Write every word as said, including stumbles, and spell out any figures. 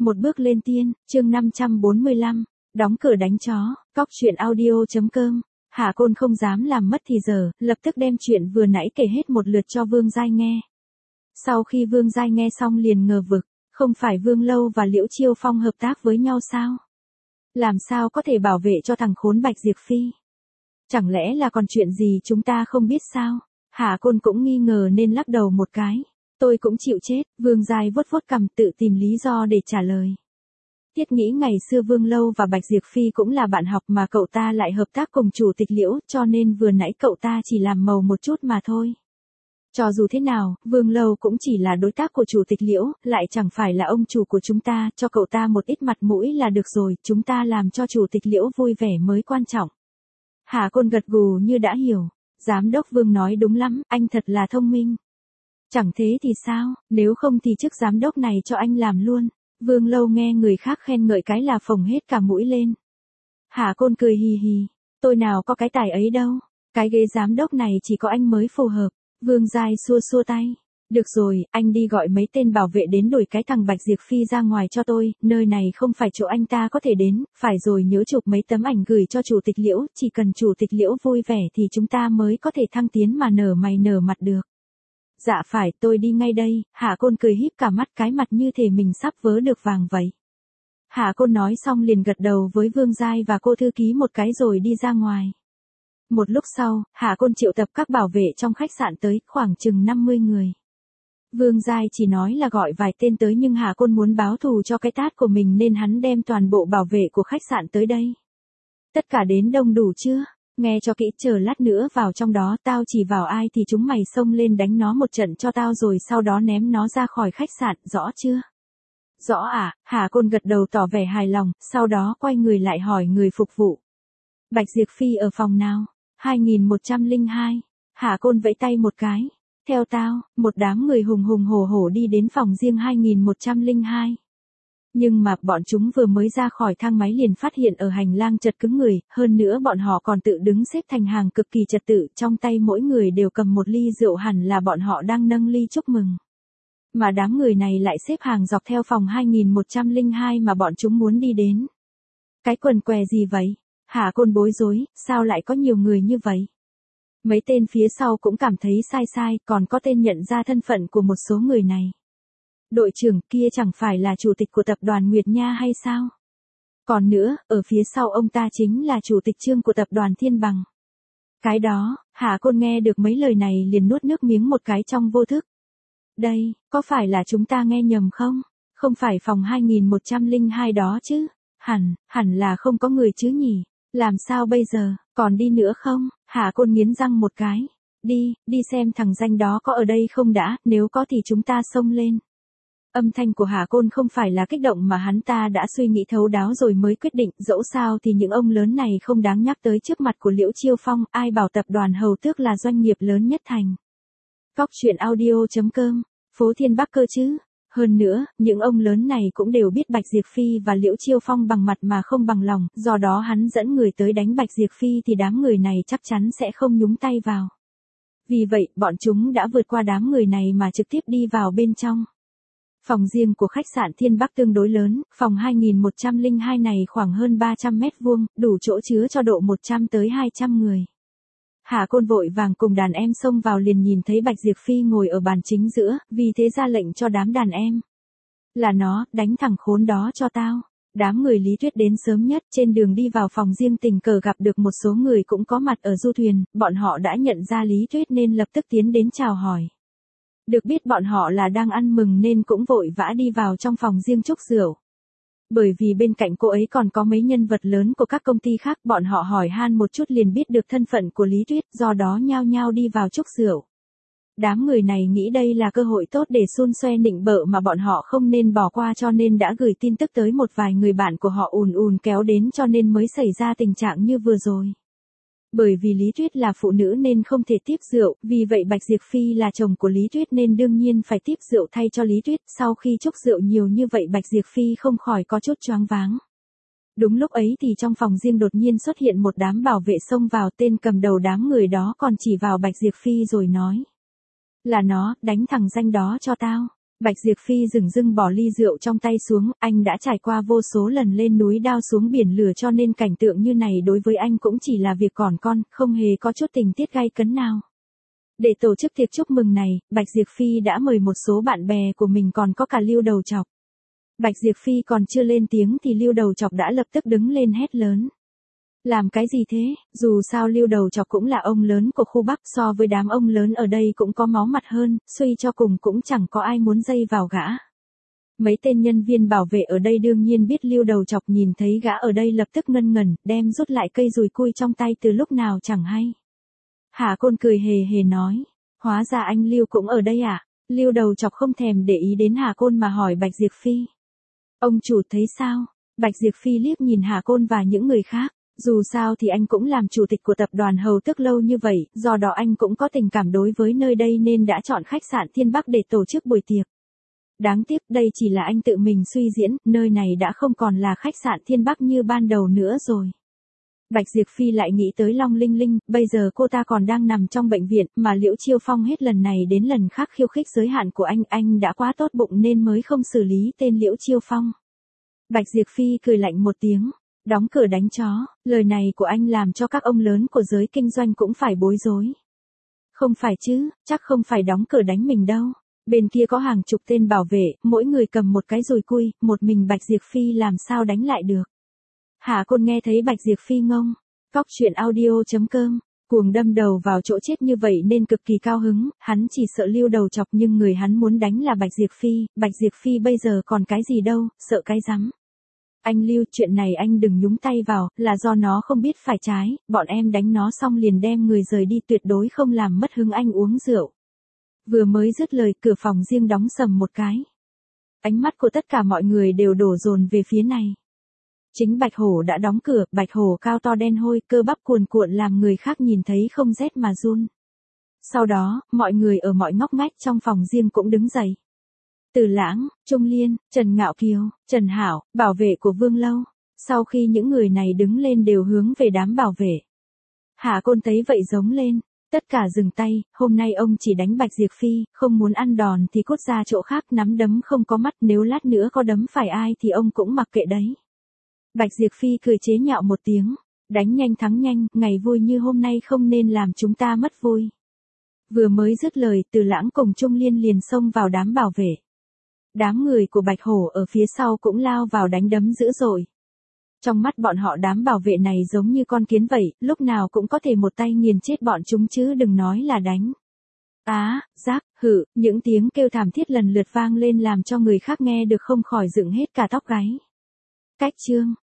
Một bước lên tiên, chương năm trăm bốn mươi lăm, đóng cửa đánh chó, cóc truyện audio.com. Hạ Côn không dám làm mất thì giờ, lập tức đem chuyện vừa nãy kể hết một lượt cho Vương Giai nghe. Sau khi Vương Giai nghe xong liền ngờ vực, không phải Vương Lâu và Liễu Chiêu Phong hợp tác với nhau sao? Làm sao có thể bảo vệ cho thằng khốn Bạch Diệp Phi? Chẳng lẽ là còn chuyện gì chúng ta không biết sao? Hạ Côn cũng nghi ngờ nên lắc đầu một cái. Tôi cũng chịu chết, Vương Giai vuốt vuốt cằm tự tìm lý do để trả lời. Tiết nghĩ ngày xưa Vương Lâu và Bạch Diệp Phi cũng là bạn học mà cậu ta lại hợp tác cùng chủ tịch Liễu, cho nên vừa nãy cậu ta chỉ làm màu một chút mà thôi. Cho dù thế nào, Vương Lâu cũng chỉ là đối tác của chủ tịch Liễu, lại chẳng phải là ông chủ của chúng ta, cho cậu ta một ít mặt mũi là được rồi, chúng ta làm cho chủ tịch Liễu vui vẻ mới quan trọng. Hạ Côn gật gù như đã hiểu, giám đốc Vương nói đúng lắm, anh thật là thông minh. Chẳng thế thì sao, nếu không thì chức giám đốc này cho anh làm luôn. Vương Lâu nghe người khác khen ngợi cái là phồng hết cả mũi lên. Hạ Côn cười hì hì, tôi nào có cái tài ấy đâu, cái ghế giám đốc này chỉ có anh mới phù hợp. Vương Giai xua xua tay, được rồi, anh đi gọi mấy tên bảo vệ đến đuổi cái thằng Bạch Diệp Phi ra ngoài cho tôi, nơi này không phải chỗ anh ta có thể đến, phải rồi nhớ chụp mấy tấm ảnh gửi cho chủ tịch Liễu, chỉ cần chủ tịch Liễu vui vẻ thì chúng ta mới có thể thăng tiến mà nở mày nở mặt được. Dạ phải, tôi đi ngay đây. Hạ Côn cười híp cả mắt, cái mặt như thể mình sắp vớ được vàng vậy. Hạ Côn nói xong liền gật đầu với Vương Giai và cô thư ký một cái rồi đi ra ngoài. Một lúc sau, Hạ Côn triệu tập các bảo vệ trong khách sạn tới, khoảng chừng năm mươi người. Vương Giai chỉ nói là gọi vài tên tới nhưng Hạ Côn muốn báo thù cho cái tát của mình nên hắn đem toàn bộ bảo vệ của khách sạn tới đây. Tất cả đến đông đủ chưa? Nghe cho kỹ, chờ lát nữa vào trong đó, tao chỉ vào ai thì chúng mày xông lên đánh nó một trận cho tao rồi sau đó ném nó ra khỏi khách sạn, rõ chưa? Rõ ạ. Hạ Côn gật đầu tỏ vẻ hài lòng, sau đó quay người lại hỏi người phục vụ. Bạch Diệp Phi ở phòng nào? hai nghìn một trăm lẻ hai. Hạ Côn vẫy tay một cái. Theo tao, một đám người hùng hùng hổ hổ đi đến phòng riêng hai nghìn một trăm lẻ hai. Nhưng mà bọn chúng vừa mới ra khỏi thang máy liền phát hiện ở hành lang chật cứng người, hơn nữa bọn họ còn tự đứng xếp thành hàng cực kỳ trật tự, trong tay mỗi người đều cầm một ly rượu, hẳn là bọn họ đang nâng ly chúc mừng. Mà đám người này lại xếp hàng dọc theo phòng hai nghìn một trăm lẻ hai mà bọn chúng muốn đi đến. Cái quần què gì vậy? Hạ Côn bối rối, sao lại có nhiều người như vậy? Mấy tên phía sau cũng cảm thấy sai sai, còn có tên nhận ra thân phận của một số người này. Đội trưởng kia chẳng phải là chủ tịch của tập đoàn Nguyệt Nha hay sao? Còn nữa, ở phía sau ông ta chính là chủ tịch Trương của tập đoàn Thiên Bằng. Cái đó, Hạ Côn nghe được mấy lời này liền nuốt nước miếng một cái trong vô thức. Đây, có phải là chúng ta nghe nhầm không? Không phải phòng hai nghìn một trăm lẻ hai đó chứ? Hẳn, hẳn là không có người chứ nhỉ? Làm sao bây giờ, còn đi nữa không? Hạ Côn nghiến răng một cái. Đi, đi xem thằng danh đó có ở đây không đã, nếu có thì chúng ta xông lên. Âm thanh của Hạ Côn không phải là kích động mà hắn ta đã suy nghĩ thấu đáo rồi mới quyết định, dẫu sao thì những ông lớn này không đáng nhắc tới trước mặt của Liễu Chiêu Phong, ai bảo tập đoàn Hầu Tước là doanh nghiệp lớn nhất thành. Cóc truyện audio.com, phố Thiên Bắc cơ chứ. Hơn nữa, những ông lớn này cũng đều biết Bạch Diệp Phi và Liễu Chiêu Phong bằng mặt mà không bằng lòng, do đó hắn dẫn người tới đánh Bạch Diệp Phi thì đám người này chắc chắn sẽ không nhúng tay vào. Vì vậy, bọn chúng đã vượt qua đám người này mà trực tiếp đi vào bên trong. Phòng riêng của khách sạn Thiên Bắc tương đối lớn, phòng hai nghìn một trăm lẻ hai này khoảng hơn ba trăm mét vuông, đủ chỗ chứa cho độ một trăm tới hai trăm người. Hạ Côn vội vàng cùng đàn em xông vào liền nhìn thấy Bạch Diệp Phi ngồi ở bàn chính giữa, vì thế ra lệnh cho đám đàn em. Là nó, đánh thằng khốn đó cho tao. Đám người Lý Tuyết đến sớm nhất, trên đường đi vào phòng riêng tình cờ gặp được một số người cũng có mặt ở du thuyền, bọn họ đã nhận ra Lý Tuyết nên lập tức tiến đến chào hỏi. Được biết bọn họ là đang ăn mừng nên cũng vội vã đi vào trong phòng riêng chúc rượu. Bởi vì bên cạnh cô ấy còn có mấy nhân vật lớn của các công ty khác, bọn họ hỏi han một chút liền biết được thân phận của Lý Tuyết, do đó nhao nhao đi vào chúc rượu. Đám người này nghĩ đây là cơ hội tốt để xun xoe nịnh bợ mà bọn họ không nên bỏ qua cho nên đã gửi tin tức tới một vài người bạn của họ ùn ùn kéo đến cho nên mới xảy ra tình trạng như vừa rồi. Bởi vì Lý Tuyết là phụ nữ nên không thể tiếp rượu, vì vậy Bạch Diệp Phi là chồng của Lý Tuyết nên đương nhiên phải tiếp rượu thay cho Lý Tuyết. Sau khi chúc rượu nhiều như vậy Bạch Diệp Phi không khỏi có chút choáng váng. Đúng lúc ấy thì trong phòng riêng đột nhiên xuất hiện một đám bảo vệ xông vào, tên cầm đầu đám người đó còn chỉ vào Bạch Diệp Phi rồi nói. Là nó, đánh thằng danh đó cho tao. Bạch Diệp Phi dửng dưng bỏ ly rượu trong tay xuống, anh đã trải qua vô số lần lên núi đao xuống biển lửa cho nên cảnh tượng như này đối với anh cũng chỉ là việc còn con, không hề có chút tình tiết gay cấn nào. Để tổ chức tiệc chúc mừng này, Bạch Diệp Phi đã mời một số bạn bè của mình còn có cả Lưu Đầu Chọc. Bạch Diệp Phi còn chưa lên tiếng thì Lưu Đầu Chọc đã lập tức đứng lên hét lớn. Làm cái gì thế, dù sao Lưu Đầu Chọc cũng là ông lớn của khu Bắc, so với đám ông lớn ở đây cũng có máu mặt hơn, suy cho cùng cũng chẳng có ai muốn dây vào gã. Mấy tên nhân viên bảo vệ ở đây đương nhiên biết Lưu Đầu Chọc nhìn thấy gã ở đây lập tức ngân ngẩn, đem rút lại cây dùi cui trong tay từ lúc nào chẳng hay. Hà Côn cười hề hề nói, hóa ra anh Lưu cũng ở đây à? Lưu Đầu Chọc không thèm để ý đến Hà Côn mà hỏi Bạch Diệp Phi. Ông chủ thấy sao? Bạch Diệp Phi liếc nhìn Hà Côn và những người khác. Dù sao thì anh cũng làm chủ tịch của tập đoàn Hầu Tước lâu như vậy, do đó anh cũng có tình cảm đối với nơi đây nên đã chọn khách sạn Thiên Bắc để tổ chức buổi tiệc. Đáng tiếc đây chỉ là anh tự mình suy diễn, nơi này đã không còn là khách sạn Thiên Bắc như ban đầu nữa rồi. Bạch Diệp Phi lại nghĩ tới Long Linh Linh, bây giờ cô ta còn đang nằm trong bệnh viện, mà Liễu Chiêu Phong hết lần này đến lần khác khiêu khích giới hạn của anh, anh đã quá tốt bụng nên mới không xử lý tên Liễu Chiêu Phong. Bạch Diệp Phi cười lạnh một tiếng. Đóng cửa đánh chó, lời này của anh làm cho các ông lớn của giới kinh doanh cũng phải bối rối. Không phải chứ, chắc không phải đóng cửa đánh mình đâu. Bên kia có hàng chục tên bảo vệ, mỗi người cầm một cái dùi cui, một mình Bạch Diệp Phi làm sao đánh lại được. Hà Côn nghe thấy Bạch Diệp Phi ngông. Cóc truyện audio chấm com, cuồng đâm đầu vào chỗ chết như vậy nên cực kỳ cao hứng, hắn chỉ sợ Lưu Đầu Chọc nhưng người hắn muốn đánh là Bạch Diệp Phi, Bạch Diệp Phi bây giờ còn cái gì đâu, sợ cái rắm. Anh Lưu, chuyện này anh đừng nhúng tay vào, là do nó không biết phải trái, bọn em đánh nó xong liền đem người rời đi, tuyệt đối không làm mất hứng anh uống rượu. Vừa mới dứt lời, cửa phòng riêng đóng sầm một cái. Ánh mắt của tất cả mọi người đều đổ dồn về phía này. Chính Bạch Hổ đã đóng cửa, Bạch Hổ cao to đen hôi, cơ bắp cuồn cuộn làm người khác nhìn thấy không rét mà run. Sau đó, mọi người ở mọi ngóc ngách trong phòng riêng cũng đứng dậy. Từ Lãng, Trung Liên, Trần Ngạo Kiều, Trần Hảo, bảo vệ của Vương Lâu. Sau khi những người này đứng lên đều hướng về đám bảo vệ. Hà Côn thấy vậy giống lên, tất cả dừng tay, hôm nay ông chỉ đánh Bạch Diệp Phi, không muốn ăn đòn thì cút ra chỗ khác, nắm đấm không có mắt, nếu lát nữa có đấm phải ai thì ông cũng mặc kệ đấy. Bạch Diệp Phi cười chế nhạo một tiếng, đánh nhanh thắng nhanh, ngày vui như hôm nay không nên làm chúng ta mất vui. Vừa mới dứt lời, Từ Lãng cùng Trung Liên liền xông vào đám bảo vệ. Đám người của Bạch Hổ ở phía sau cũng lao vào đánh đấm dữ dội. Trong mắt bọn họ đám bảo vệ này giống như con kiến vậy, lúc nào cũng có thể một tay nghiền chết bọn chúng chứ đừng nói là đánh. Á, rác, hự, những tiếng kêu thảm thiết lần lượt vang lên làm cho người khác nghe được không khỏi dựng hết cả tóc gáy. Cách chương